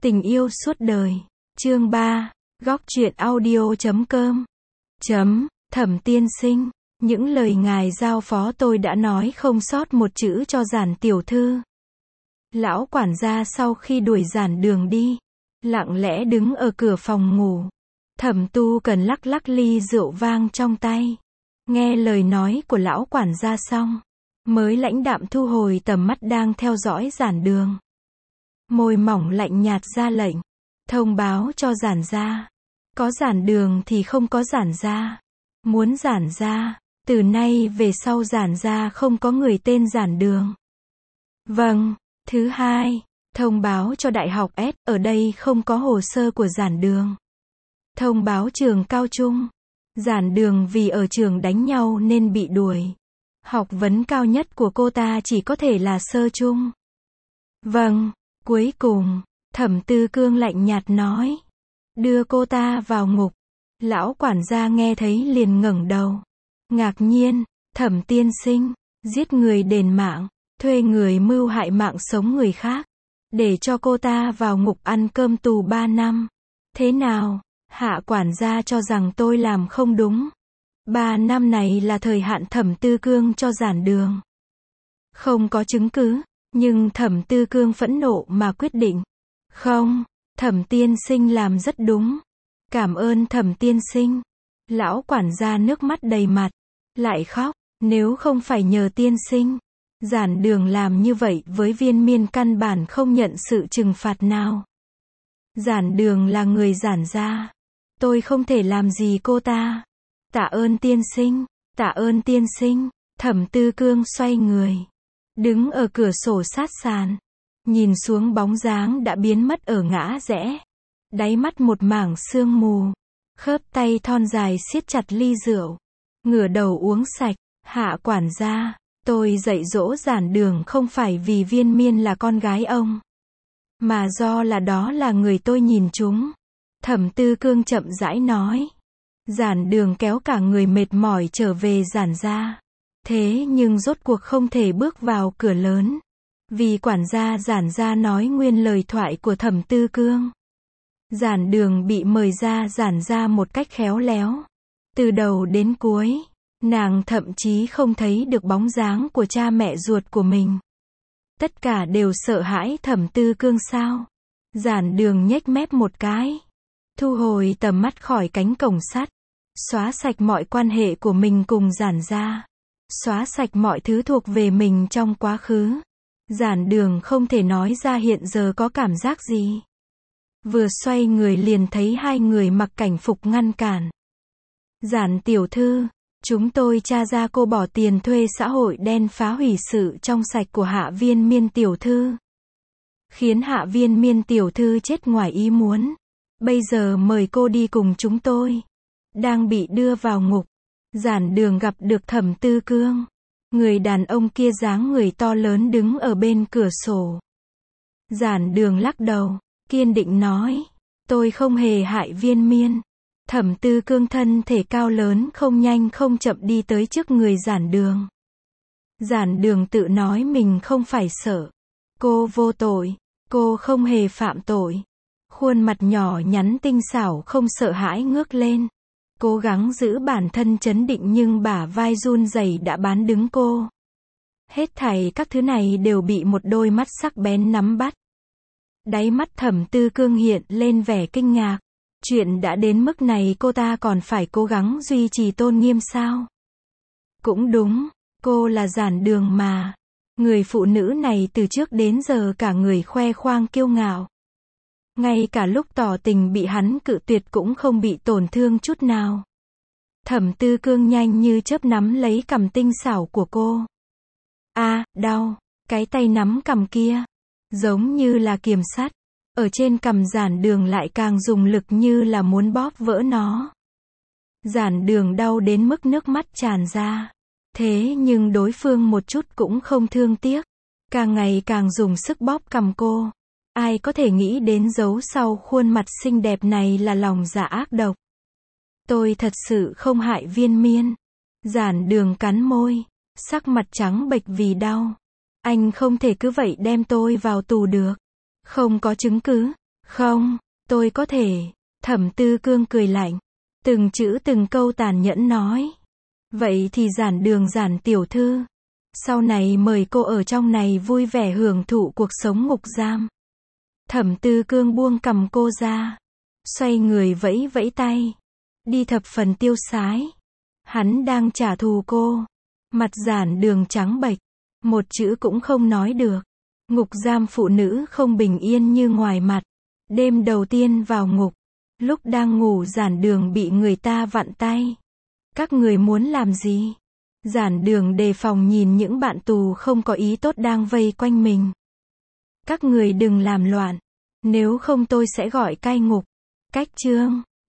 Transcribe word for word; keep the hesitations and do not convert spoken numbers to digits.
Tình yêu suốt đời. Chương ba. Góc truyện audio chấm com. Chấm. Thẩm tiên sinh, những lời ngài giao phó tôi đã nói không sót một chữ cho Giản tiểu thư. Lão quản gia sau khi đuổi Giản Đường đi, lặng lẽ đứng ở cửa phòng ngủ. Thẩm Tu Cần lắc lắc ly rượu vang trong tay. Nghe lời nói của lão quản gia xong, mới lãnh đạm thu hồi tầm mắt đang theo dõi Giản Đường. Môi mỏng lạnh nhạt ra lệnh, thông báo cho Giản gia. Có Giản Đường thì không có Giản gia. Muốn Giản gia, từ nay về sau Giản gia không có người tên Giản Đường. Vâng. Thứ hai, thông báo cho Đại học S, ở đây không có hồ sơ của Giản Đường. Thông báo trường cao trung. Giản Đường vì ở trường đánh nhau nên bị đuổi. Học vấn cao nhất của cô ta chỉ có thể là sơ trung. Vâng. Cuối cùng, Thẩm Tư Cương lạnh nhạt nói. Đưa cô ta vào ngục. Lão quản gia nghe thấy liền ngẩng đầu. Ngạc nhiên, Thẩm tiên sinh, giết người đền mạng, thuê người mưu hại mạng sống người khác, để cho cô ta vào ngục ăn cơm tù ba năm. Thế nào, hạ quản gia cho rằng tôi làm không đúng. Ba năm này là thời hạn Thẩm Tư Cương cho Giản Đường. Không có chứng cứ, nhưng Thẩm Tư Cương phẫn nộ mà quyết định. Không, Thẩm tiên sinh làm rất đúng. Cảm ơn Thẩm tiên sinh. Lão quản gia nước mắt đầy mặt, lại khóc. Nếu không phải nhờ tiên sinh, Giản Đường làm như vậy với Viên Miên căn bản không nhận sự trừng phạt nào. Giản Đường là người Giản gia, tôi không thể làm gì cô ta. Tạ ơn tiên sinh, tạ ơn tiên sinh. Thẩm Tư Cương xoay người, đứng ở cửa sổ sát sàn, nhìn xuống bóng dáng đã biến mất ở ngã rẽ. Đáy mắt một mảng sương mù, khớp tay thon dài siết chặt ly rượu, ngửa đầu uống sạch. Hạ quản gia, tôi dạy dỗ Giản Đường không phải vì Viên Miên là con gái ông, mà do là đó là người tôi nhìn chúng. Thẩm Tư Cương chậm rãi nói. Giản Đường kéo cả người mệt mỏi trở về Giản gia. Thế nhưng rốt cuộc không thể bước vào cửa lớn, vì quản gia Giản gia nói nguyên lời thoại của Thẩm Tư Cương. Giản Đường bị mời ra Giản gia một cách khéo léo. Từ đầu đến cuối, nàng thậm chí không thấy được bóng dáng của cha mẹ ruột của mình. Tất cả đều sợ hãi Thẩm Tư Cương sao? Giản Đường nhếch mép một cái, thu hồi tầm mắt khỏi cánh cổng sắt, xóa sạch mọi quan hệ của mình cùng Giản gia, xóa sạch mọi thứ thuộc về mình trong quá khứ. Giản Đường không thể nói ra hiện giờ có cảm giác gì. Vừa xoay người liền thấy hai người mặc cảnh phục ngăn cản. Giản tiểu thư, chúng tôi tra ra cô bỏ tiền thuê xã hội đen phá hủy sự trong sạch của Hạ Viên Miên tiểu thư, khiến Hạ Viên Miên tiểu thư chết ngoài ý muốn. Bây giờ mời cô đi cùng chúng tôi. Đang bị đưa vào ngục, Giản Đường gặp được Thẩm Tư Cương. Người đàn ông kia dáng người to lớn đứng ở bên cửa sổ. Giản Đường lắc đầu, kiên định nói. Tôi không hề hại Viên Miên. Thẩm Tư Cương thân thể cao lớn không nhanh không chậm đi tới trước người Giản Đường. Giản Đường tự nói mình không phải sợ. Cô vô tội. Cô không hề phạm tội. Khuôn mặt nhỏ nhắn tinh xảo không sợ hãi ngước lên. Cố gắng giữ bản thân trấn định nhưng bả vai run rẩy đã bán đứng cô. Hết thảy các thứ này đều bị một đôi mắt sắc bén nắm bắt. Đáy mắt Thẩm Tư Cương hiện lên vẻ kinh ngạc. Chuyện đã đến mức này cô ta còn phải cố gắng duy trì tôn nghiêm sao? Cũng đúng, cô là Giản Đường mà. Người phụ nữ này từ trước đến giờ cả người khoe khoang kiêu ngạo. Ngay cả lúc tỏ tình bị hắn cự tuyệt cũng không bị tổn thương chút nào. Thẩm Tư Cương nhanh như chớp nắm lấy cằm tinh xảo của cô. A, à, đau. Cái tay nắm cằm kia, giống như là kiềm sắt. Ở trên cằm Giản Đường lại càng dùng lực như là muốn bóp vỡ nó. Giản Đường đau đến mức nước mắt tràn ra. Thế nhưng đối phương một chút cũng không thương tiếc. Càng ngày càng dùng sức bóp cằm cô. Ai có thể nghĩ đến giấu sau khuôn mặt xinh đẹp này là lòng dạ ác độc. Tôi thật sự không hại Viên Miên. Giản Đường cắn môi, sắc mặt trắng bệch vì đau. Anh không thể cứ vậy đem tôi vào tù được. Không có chứng cứ, Không, tôi có thể. Thẩm Tư Cương cười lạnh. Từng chữ từng câu tàn nhẫn nói. Vậy thì giản đường giản tiểu thư. Sau này mời cô ở trong này vui vẻ hưởng thụ cuộc sống ngục giam. Thẩm Tư Cương buông cầm cô ra. Xoay người vẫy vẫy tay. Đi thập phần tiêu sái. Hắn đang trả thù cô. Mặt giản đường trắng bệch. Một chữ cũng không nói được. Ngục giam phụ nữ không bình yên như ngoài mặt. Đêm đầu tiên vào ngục. Lúc đang ngủ giản đường bị người ta vặn tay. Các người muốn làm gì? Giản đường đề phòng nhìn những bạn tù không có ý tốt đang vây quanh mình. Các người đừng làm loạn. Nếu không tôi sẽ gọi cai ngục. Cách chương